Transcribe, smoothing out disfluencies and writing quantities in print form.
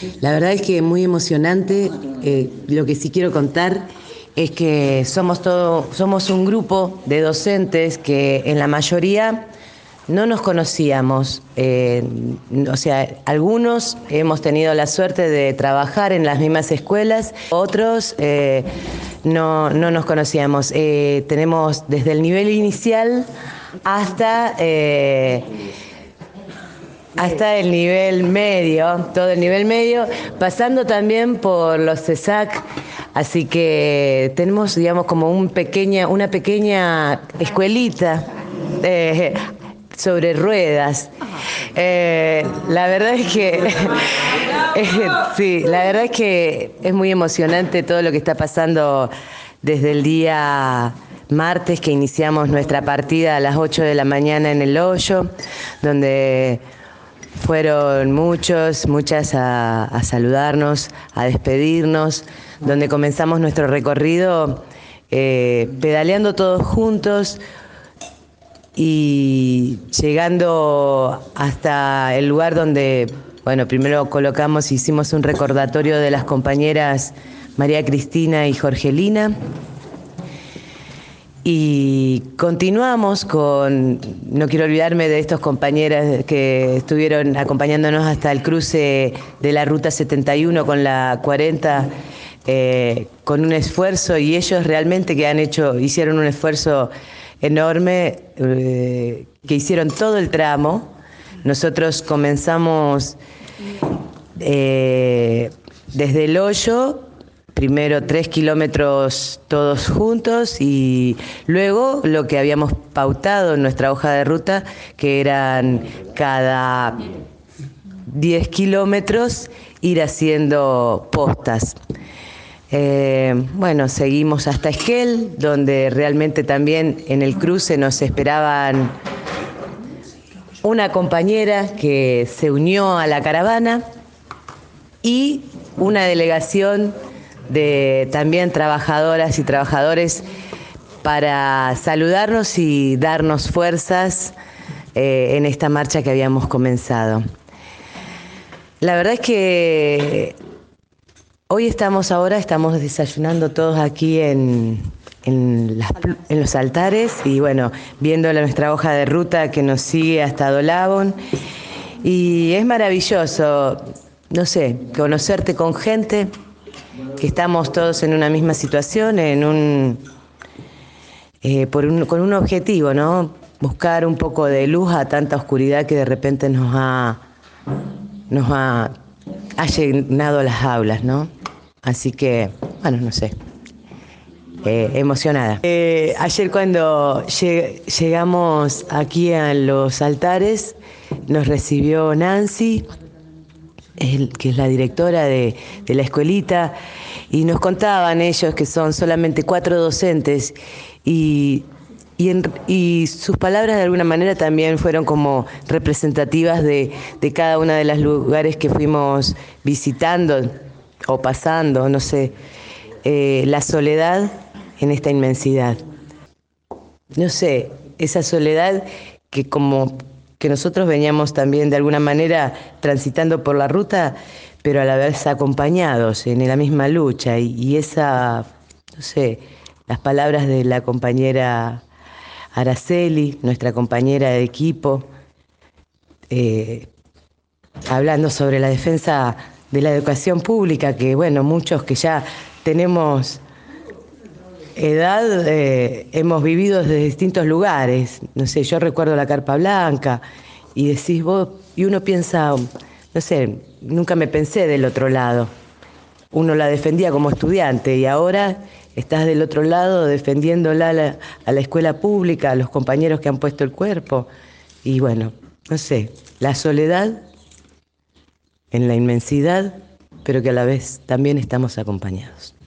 La verdad es que muy emocionante. Lo que sí quiero contar es que somos un grupo de docentes que en la mayoría no nos conocíamos. O sea, algunos hemos tenido la suerte de trabajar en las mismas escuelas, otros no nos conocíamos. Tenemos desde el nivel inicial hasta el nivel medio, todo el nivel medio, pasando también por los CESAC, así que tenemos, digamos, como una pequeña escuelita sobre ruedas. La verdad es que sí, la verdad es que es muy emocionante todo lo que está pasando desde el día martes que iniciamos nuestra partida a las 8 de la mañana en el Hoyo, donde fueron muchas a saludarnos, a despedirnos, donde comenzamos nuestro recorrido pedaleando todos juntos y llegando hasta el lugar donde, bueno, primero hicimos un recordatorio de las compañeras María Cristina y Jorgelina. Y continuamos no quiero olvidarme de estos compañeras que estuvieron acompañándonos hasta el cruce de la Ruta 71 con la 40, con un esfuerzo, y ellos realmente hicieron un esfuerzo enorme, que hicieron todo el tramo. Nosotros comenzamos desde el Hoyo, primero 3 kilómetros todos juntos y luego lo que habíamos pautado en nuestra hoja de ruta, que eran cada 10 kilómetros ir haciendo postas. Bueno, seguimos hasta Esquel, donde realmente también en el cruce nos esperaban una compañera que se unió a la caravana y una delegación de también trabajadoras y trabajadores para saludarnos y darnos fuerzas en esta marcha que habíamos comenzado. La verdad es que hoy estamos desayunando todos aquí en los altares y bueno, viendo nuestra hoja de ruta que nos sigue hasta Dolabón, y es maravilloso, no sé, conocerte con gente que estamos todos en una misma situación, con un objetivo, ¿no? Buscar un poco de luz a tanta oscuridad que de repente nos ha llenado las aulas, ¿no? Así que, bueno, no sé, emocionada. Ayer cuando llegamos aquí a los altares, nos recibió Nancy, que es la directora de la escuelita, y nos contaban ellos que son solamente 4 docentes y sus palabras de alguna manera también fueron como representativas de cada uno de los lugares que fuimos visitando o pasando, no sé, la soledad en esta inmensidad. No sé, esa soledad que nosotros veníamos también de alguna manera transitando por la ruta, pero a la vez acompañados en la misma lucha, y esa, no sé, las palabras de la compañera Araceli, nuestra compañera de equipo, hablando sobre la defensa de la educación pública, que bueno, muchos que ya tenemos edad, hemos vivido desde distintos lugares. No sé, yo recuerdo la Carpa Blanca y decís vos, y uno piensa, no sé, nunca me pensé del otro lado. Uno la defendía como estudiante y ahora estás del otro lado defendiéndola a la escuela pública, a los compañeros que han puesto el cuerpo. Y bueno, no sé, la soledad en la inmensidad, pero que a la vez también estamos acompañados.